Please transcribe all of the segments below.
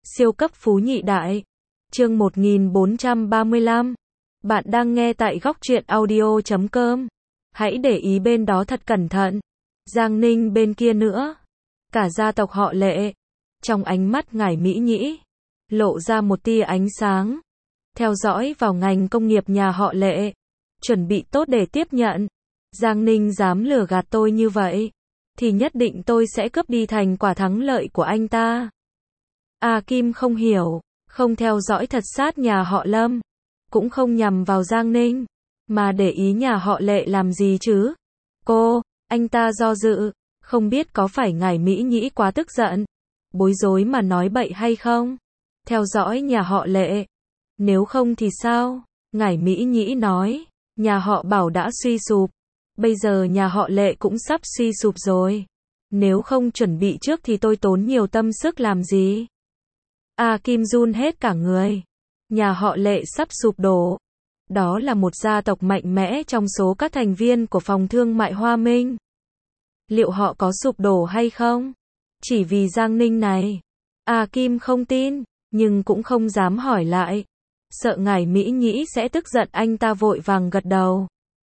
Siêu cấp phú nhị đại. Chương 1435. Bạn đang nghe tại góc truyện audio.com. Hãy để ý bên đó thật cẩn thận. Giang Ninh bên kia nữa. Cả gia tộc họ Lệ. Trong ánh mắt ngải Mỹ Nhĩ, lộ ra một tia ánh sáng. Theo dõi vào ngành công nghiệp nhà họ Lệ. Chuẩn bị tốt để tiếp nhận. Giang Ninh dám lừa gạt tôi như vậy, thì nhất định tôi sẽ cướp đi thành quả thắng lợi của anh ta. Kim không hiểu, không theo dõi thật sát nhà họ Lâm, cũng không nhằm vào Giang Ninh, mà để ý nhà họ Lệ làm gì chứ? Anh ta do dự, không biết có phải ngải Mỹ Nhĩ quá tức giận, bối rối mà nói bậy hay không? Theo dõi nhà họ Lệ. Nếu không thì sao? Ngải Mỹ Nhĩ nói, nhà họ Bảo đã suy sụp, bây giờ nhà họ Lệ cũng sắp suy sụp rồi. Nếu không chuẩn bị trước thì tôi tốn nhiều tâm sức làm gì? Kim run hết cả người. Nhà họ Lệ sắp sụp đổ. Đó là một gia tộc mạnh mẽ trong số các thành viên của phòng thương mại Hoa Minh. Liệu họ có sụp đổ hay không? Chỉ vì Giang Ninh này. Kim không tin, nhưng cũng không dám hỏi lại. Sợ ngải Mỹ Nhĩ sẽ tức giận, anh ta vội vàng gật đầu.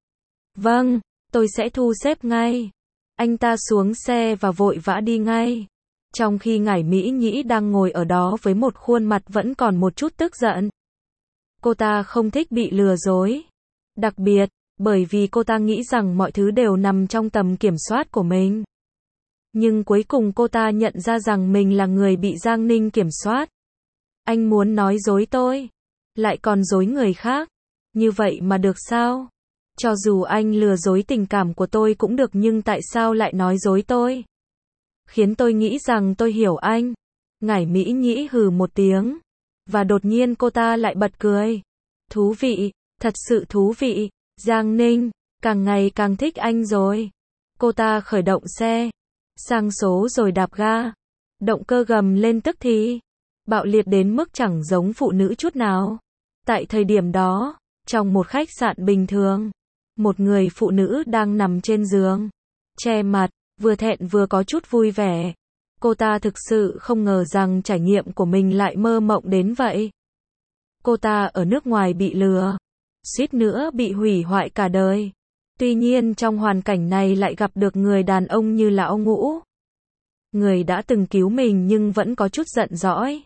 Vâng, tôi sẽ thu xếp ngay. Anh ta xuống xe và vội vã đi ngay. Trong khi ngải Mỹ Nhĩ đang ngồi ở đó với một khuôn mặt vẫn còn một chút tức giận. Cô ta không thích bị lừa dối. Đặc biệt, bởi vì cô ta nghĩ rằng mọi thứ đều nằm trong tầm kiểm soát của mình. Nhưng cuối cùng cô ta nhận ra rằng mình là người bị Giang Ninh kiểm soát. Anh muốn nói dối tôi, lại còn dối người khác. Như vậy mà được sao? Cho dù anh lừa dối tình cảm của tôi cũng được, nhưng tại sao lại nói dối tôi? Khiến tôi nghĩ rằng tôi hiểu anh. Ngải Mỹ Nhĩ hừ một tiếng. Và đột nhiên cô ta lại bật cười. Thú vị, thật sự thú vị. Giang Ninh, càng ngày càng thích anh rồi. Cô ta khởi động xe, sang số rồi đạp ga. Động cơ gầm lên tức thì bạo liệt đến mức chẳng giống phụ nữ chút nào. Tại thời điểm đó, trong một khách sạn bình thường, một người phụ nữ đang nằm trên giường, che mặt, vừa thẹn vừa có chút vui vẻ. Cô ta thực sự không ngờ rằng trải nghiệm của mình lại mơ mộng đến vậy. Cô ta ở nước ngoài bị lừa, suýt nữa bị hủy hoại cả đời. Tuy nhiên trong hoàn cảnh này lại gặp được người đàn ông như Lão Ngũ. Người đã từng cứu mình nhưng vẫn có chút giận dỗi.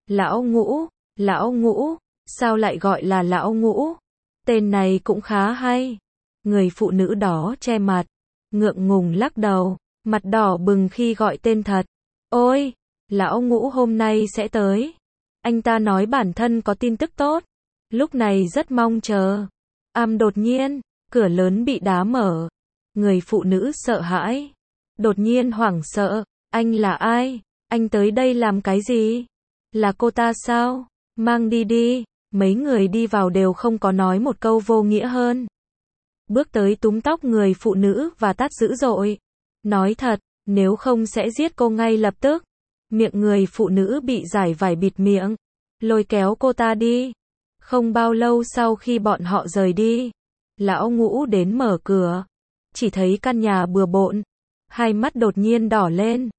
Lão Ngũ, sao lại gọi là Lão Ngũ? Tên này cũng khá hay. Người phụ nữ đó che mặt, ngượng ngùng lắc đầu, mặt đỏ bừng khi gọi tên thật. Ôi, Lão Ngũ hôm nay sẽ tới. Anh ta nói bản thân có tin tức tốt. Lúc này rất mong chờ. Đột nhiên, cửa lớn bị đá mở. Người phụ nữ sợ hãi. Đột nhiên hoảng sợ. Anh là ai? Anh tới đây làm cái gì? Là cô ta sao? Mang đi đi. Mấy người đi vào đều không có nói một câu vô nghĩa hơn. Bước tới túm tóc người phụ nữ và tát dữ dội. Nói thật, nếu không sẽ giết cô ngay lập tức. Miệng người phụ nữ bị giải vải bịt miệng. Lôi kéo cô ta đi. Không bao lâu sau khi bọn họ rời đi, Lão Ngũ đến mở cửa. Chỉ thấy căn nhà bừa bộn. Hai mắt đột nhiên đỏ lên.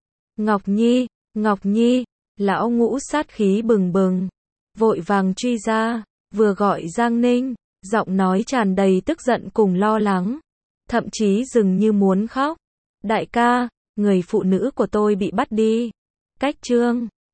Ngọc Nhi, Lão Ngũ sát khí bừng bừng. Vội vàng truy ra, vừa gọi Giang Ninh, giọng nói tràn đầy tức giận cùng lo lắng. Thậm chí dường như muốn khóc. Đại ca, người phụ nữ của tôi bị bắt đi. Cách Trương